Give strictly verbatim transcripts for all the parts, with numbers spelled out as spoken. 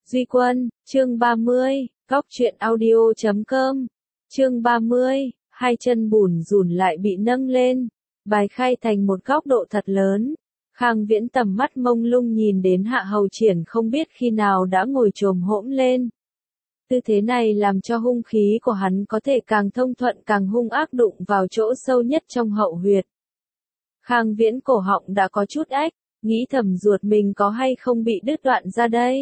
Duy Quân, chương ba mươi, Góc truyện audio chấm com, chương ba mươi, hai chân bùn rùn lại bị nâng lên, bài khai thành một góc độ thật lớn. Khang Viễn tầm mắt mông lung nhìn đến Hạ Hầu Triển không biết khi nào đã ngồi chồm hỗn lên. Tư thế này làm cho hung khí của hắn có thể càng thông thuận càng hung ác đụng vào chỗ sâu nhất trong hậu huyệt. Khang Viễn cổ họng đã có chút ách, nghĩ thầm ruột mình có hay không bị đứt đoạn ra đây.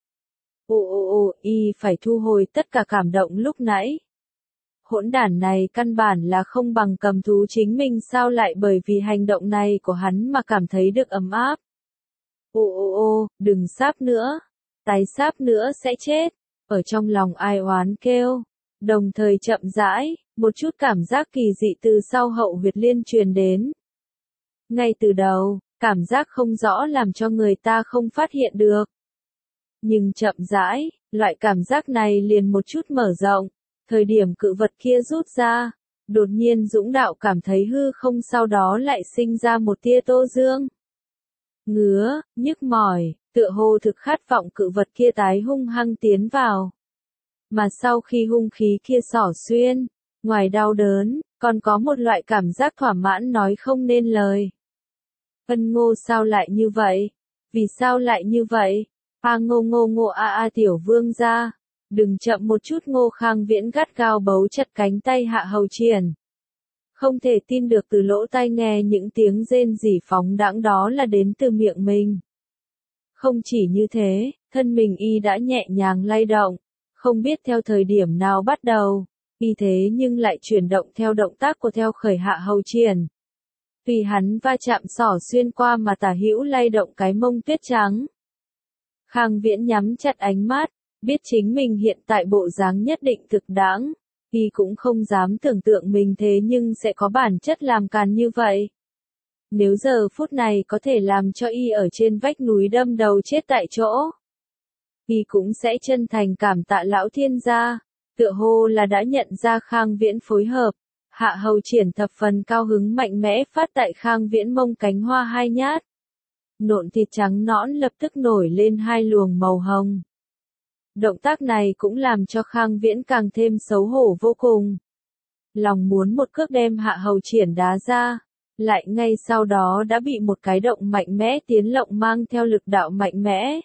Ồ ồ ồ, y phải thu hồi tất cả cảm động lúc nãy. Hỗn đản này căn bản là không bằng cầm thú chính mình, sao lại bởi vì hành động này của hắn mà cảm thấy được ấm áp. Ồ ồ ồ, đừng sáp nữa, tái sáp nữa sẽ chết, ở trong lòng ai oán kêu, đồng thời chậm rãi, một chút cảm giác kỳ dị từ sau hậu huyệt liên truyền đến. Ngay từ đầu, cảm giác không rõ làm cho người ta không phát hiện được. Nhưng chậm rãi, loại cảm giác này liền một chút mở rộng, thời điểm cự vật kia rút ra, đột nhiên Dũng Đạo cảm thấy hư không, sau đó lại sinh ra một tia tô dương. Ngứa, nhức mỏi, tựa hồ thực khát vọng cự vật kia tái hung hăng tiến vào. Mà sau khi hung khí kia xỏ xuyên, ngoài đau đớn, còn có một loại cảm giác thỏa mãn nói không nên lời. Ân Ngô sao lại như vậy? Vì sao lại như vậy? A ngô ngô ngô a a tiểu vương gia, đừng chậm một chút. Ngô Khang Viễn gắt gao bấu chặt cánh tay Hạ Hầu Triển. Không thể tin được từ lỗ tai nghe những tiếng rên rỉ phóng đãng đó là đến từ miệng mình. Không chỉ như thế, thân mình y đã nhẹ nhàng lay động, không biết theo thời điểm nào bắt đầu, y thế nhưng lại chuyển động theo động tác của theo khởi Hạ Hầu Triển. Tùy hắn va chạm xỏ xuyên qua mà tả hữu lay động cái mông tuyết trắng. Khang Viễn nhắm chặt ánh mắt, biết chính mình hiện tại bộ dáng nhất định thực đáng, y cũng không dám tưởng tượng mình thế nhưng sẽ có bản chất làm càn như vậy. Nếu giờ phút này có thể làm cho y ở trên vách núi đâm đầu chết tại chỗ, y cũng sẽ chân thành cảm tạ lão thiên gia, tựa hồ là đã nhận ra Khang Viễn phối hợp. Hạ Hầu Triển thập phần cao hứng mạnh mẽ phát tại Khang Viễn mông cánh hoa hai nhát. Nộn thịt trắng nõn lập tức nổi lên hai luồng màu hồng. Động tác này cũng làm cho Khang Viễn càng thêm xấu hổ vô cùng. Lòng muốn một cước đem Hạ Hầu Triển đá ra, lại ngay sau đó đã bị một cái động mạnh mẽ tiến lộng mang theo lực đạo mạnh mẽ.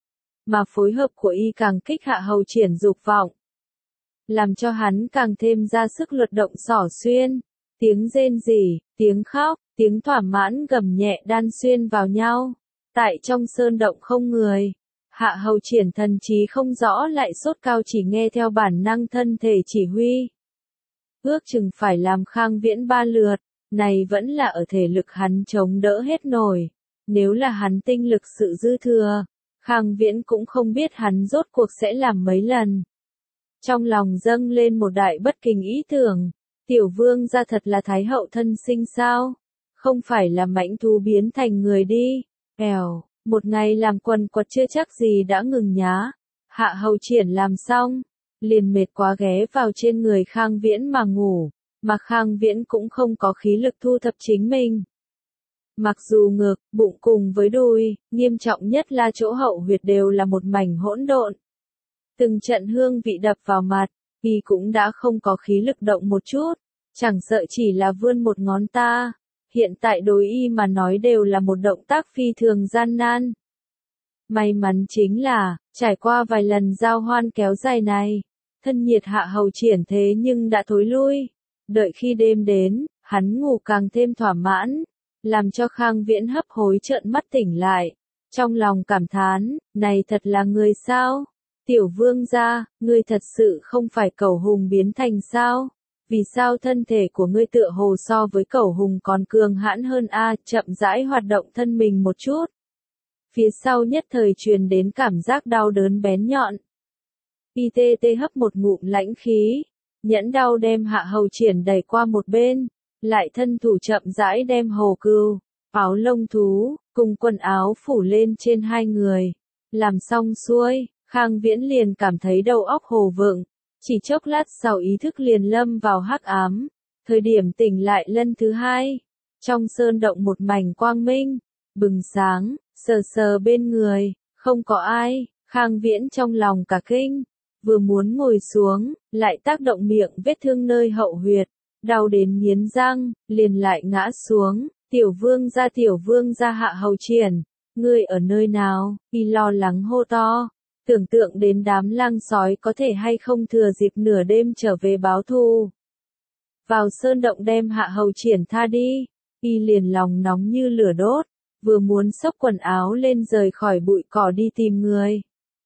Mà phối hợp của y càng kích Hạ Hầu Triển dục vọng, làm cho hắn càng thêm ra sức luật động xỏ xuyên, tiếng rên rỉ, tiếng khóc, tiếng thỏa mãn gầm nhẹ đan xuyên vào nhau. Tại trong sơn động không người, Hạ Hầu Triển thần trí không rõ lại sốt cao, chỉ nghe theo bản năng thân thể chỉ huy. Ước chừng phải làm Khang Viễn ba lượt, này vẫn là ở thể lực hắn chống đỡ hết nổi. Nếu là hắn tinh lực sự dư thừa, Khang Viễn cũng không biết hắn rốt cuộc sẽ làm mấy lần. Trong lòng dâng lên một đại bất kinh ý tưởng, tiểu vương gia thật là thái hậu thân sinh sao? Không phải là mãnh thú biến thành người đi. Èo, một ngày làm quần quật chưa chắc gì đã ngừng nhá. Hạ Hầu Triển làm xong, liền mệt quá ghé vào trên người Khang Viễn mà ngủ, mà Khang Viễn cũng không có khí lực thu thập chính mình. Mặc dù ngực, bụng cùng với đùi, nghiêm trọng nhất là chỗ hậu huyệt đều là một mảnh hỗn độn. Từng trận hương vị đập vào mặt, y cũng đã không có khí lực động một chút, chẳng sợ chỉ là vươn một ngón ta. Hiện tại đối y mà nói đều là một động tác phi thường gian nan. May mắn chính là, trải qua vài lần giao hoan kéo dài này, thân nhiệt Hạ Hầu Triển thế nhưng đã thối lui. Đợi khi đêm đến, hắn ngủ càng thêm thỏa mãn, làm cho Khang Viễn hấp hối trợn mắt tỉnh lại. Trong lòng cảm thán, này thật là người sao? Tiểu vương gia, ngươi thật sự không phải cẩu hùng biến thành sao? Vì sao thân thể của ngươi tựa hồ so với cẩu hùng còn cường hãn hơn a? Chậm rãi hoạt động thân mình một chút. Phía sau nhất thời truyền đến cảm giác đau đớn bén nhọn. Y tê tê hấp một ngụm lãnh khí, nhẫn đau đem Hạ Hầu Triển đẩy qua một bên, lại thân thủ chậm rãi đem hồ cừu, áo lông thú, cùng quần áo phủ lên trên hai người. Làm xong xuôi, Khang Viễn liền cảm thấy đầu óc hồ vựng. Chỉ chốc lát sau ý thức liền lâm vào hắc ám, thời điểm tỉnh lại lần thứ hai, trong sơn động một mảnh quang minh, bừng sáng, sờ sờ bên người, không có ai, Khang Viễn trong lòng cả kinh, vừa muốn ngồi xuống, lại tác động miệng vết thương nơi hậu huyệt, đau đến nghiến răng, liền lại ngã xuống. Tiểu vương gia tiểu vương gia Hạ Hầu Triển, ngươi ở nơi nào? Y lo lắng hô to, tưởng tượng đến đám lang sói có thể hay không thừa dịp nửa đêm trở về báo thù. Vào sơn động đem Hạ Hầu Triển tha đi, Y liền lòng nóng như lửa đốt, vừa muốn xốc quần áo lên rời khỏi bụi cỏ đi tìm người.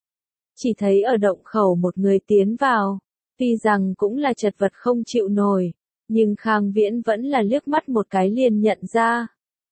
Chỉ thấy ở động khẩu một người tiến vào, tuy rằng cũng là chật vật không chịu nổi, nhưng Khang Viễn vẫn là liếc mắt một cái liền nhận ra.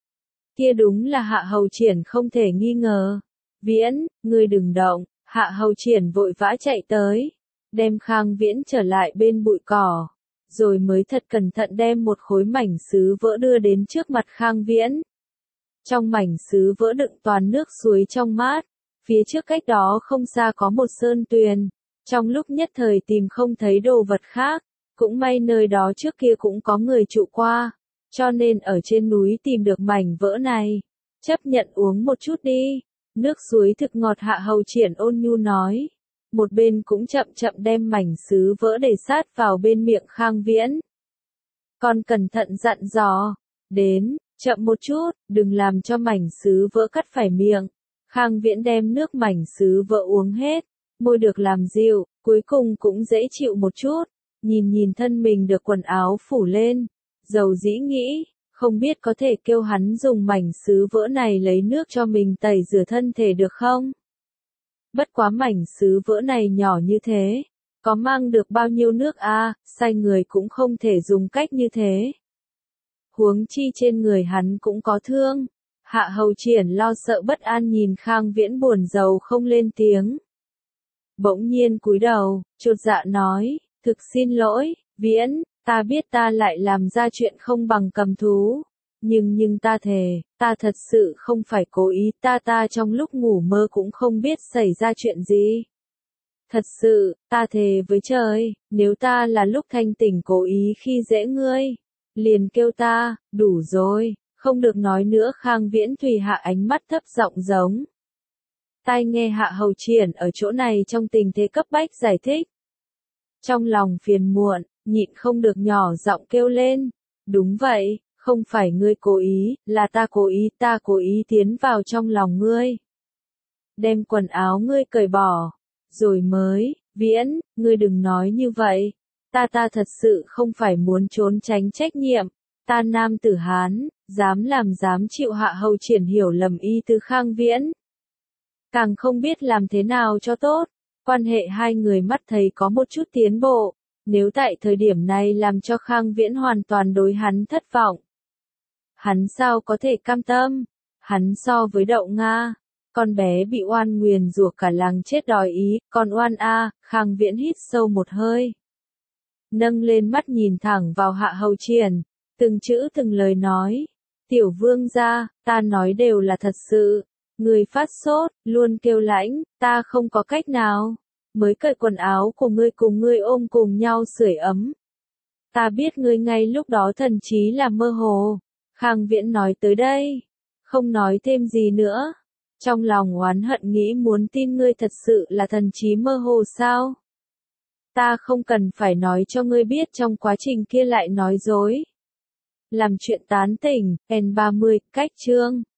Kia đúng là Hạ Hầu Triển không thể nghi ngờ. Viễn, ngươi đừng động. Hạ Hầu Triển vội vã chạy tới, đem Khang Viễn trở lại bên bụi cỏ, rồi mới thật cẩn thận đem một khối mảnh sứ vỡ đưa đến trước mặt Khang Viễn. Trong mảnh sứ vỡ đựng toàn nước suối trong mát, phía trước cách đó không xa có một sơn tuyền, trong lúc nhất thời tìm không thấy đồ vật khác, cũng may nơi đó trước kia cũng có người trụ qua, cho nên ở trên núi tìm được mảnh vỡ này, chấp nhận uống một chút đi. Nước suối thực ngọt Hạ Hầu Triển ôn nhu nói, một bên cũng chậm chậm đem mảnh sứ vỡ để sát vào bên miệng Khang Viễn. Còn cẩn thận dặn dò, đến, chậm một chút, đừng làm cho mảnh sứ vỡ cắt phải miệng. Khang Viễn đem nước mảnh sứ vỡ uống hết, môi được làm dịu, cuối cùng cũng dễ chịu một chút, nhìn nhìn thân mình được quần áo phủ lên, dầu dĩ nghĩ, không biết có thể kêu hắn dùng mảnh sứ vỡ này lấy nước cho mình tẩy rửa thân thể được không? Bất quá mảnh sứ vỡ này nhỏ như thế, có mang được bao nhiêu nước a, à, sai người cũng không thể dùng cách như thế. Huống chi trên người hắn cũng có thương. Hạ Hầu Triển lo sợ bất an nhìn Khang Viễn buồn rầu không lên tiếng. Bỗng nhiên cúi đầu, chột dạ nói, thực xin lỗi, Viễn, ta biết ta lại làm ra chuyện không bằng cầm thú. Nhưng nhưng ta thề, ta thật sự không phải cố ý, ta ta trong lúc ngủ mơ cũng không biết xảy ra chuyện gì. Thật sự, ta thề với trời, nếu ta là lúc thanh tỉnh cố ý khi dễ ngươi, liền kêu ta, đủ rồi, không được nói nữa. Khang Viễn tùy hạ ánh mắt thấp giọng giống. Tai nghe Hạ Hầu Triển ở chỗ này trong tình thế cấp bách giải thích. Trong lòng phiền muộn, nhịn không được nhỏ giọng kêu lên, đúng vậy, không phải ngươi cố ý, là ta cố ý, ta cố ý tiến vào trong lòng ngươi. Đem quần áo ngươi cởi bỏ, rồi mới, Viễn, ngươi đừng nói như vậy, ta ta thật sự không phải muốn trốn tránh trách nhiệm, ta nam tử Hán, dám làm dám chịu. Hạ Hầu Triển hiểu lầm ý từ Khang Viễn. Càng không biết làm thế nào cho tốt, quan hệ hai người mắt thấy có một chút tiến bộ, nếu tại thời điểm này làm cho Khang Viễn hoàn toàn đối hắn thất vọng. Hắn sao có thể cam tâm, hắn so với Đậu Nga, con bé bị oan nguyền rủa cả làng chết đòi ý, còn oan a. Khang Viễn hít sâu một hơi, nâng lên mắt nhìn thẳng vào Hạ Hầu Triển, từng chữ từng lời nói, tiểu vương gia, ta nói đều là thật sự, người phát sốt, luôn kêu lãnh, ta không có cách nào, mới cởi quần áo của ngươi cùng ngươi ôm cùng nhau sưởi ấm. Ta biết ngươi ngay lúc đó thần trí là mơ hồ. Khang Viễn nói tới đây, không nói thêm gì nữa. Trong lòng oán hận nghĩ muốn tin ngươi thật sự là thần trí mơ hồ sao? Ta không cần phải nói cho ngươi biết trong quá trình kia lại nói dối. Làm chuyện tán tỉnh, N ba mươi, cách chương.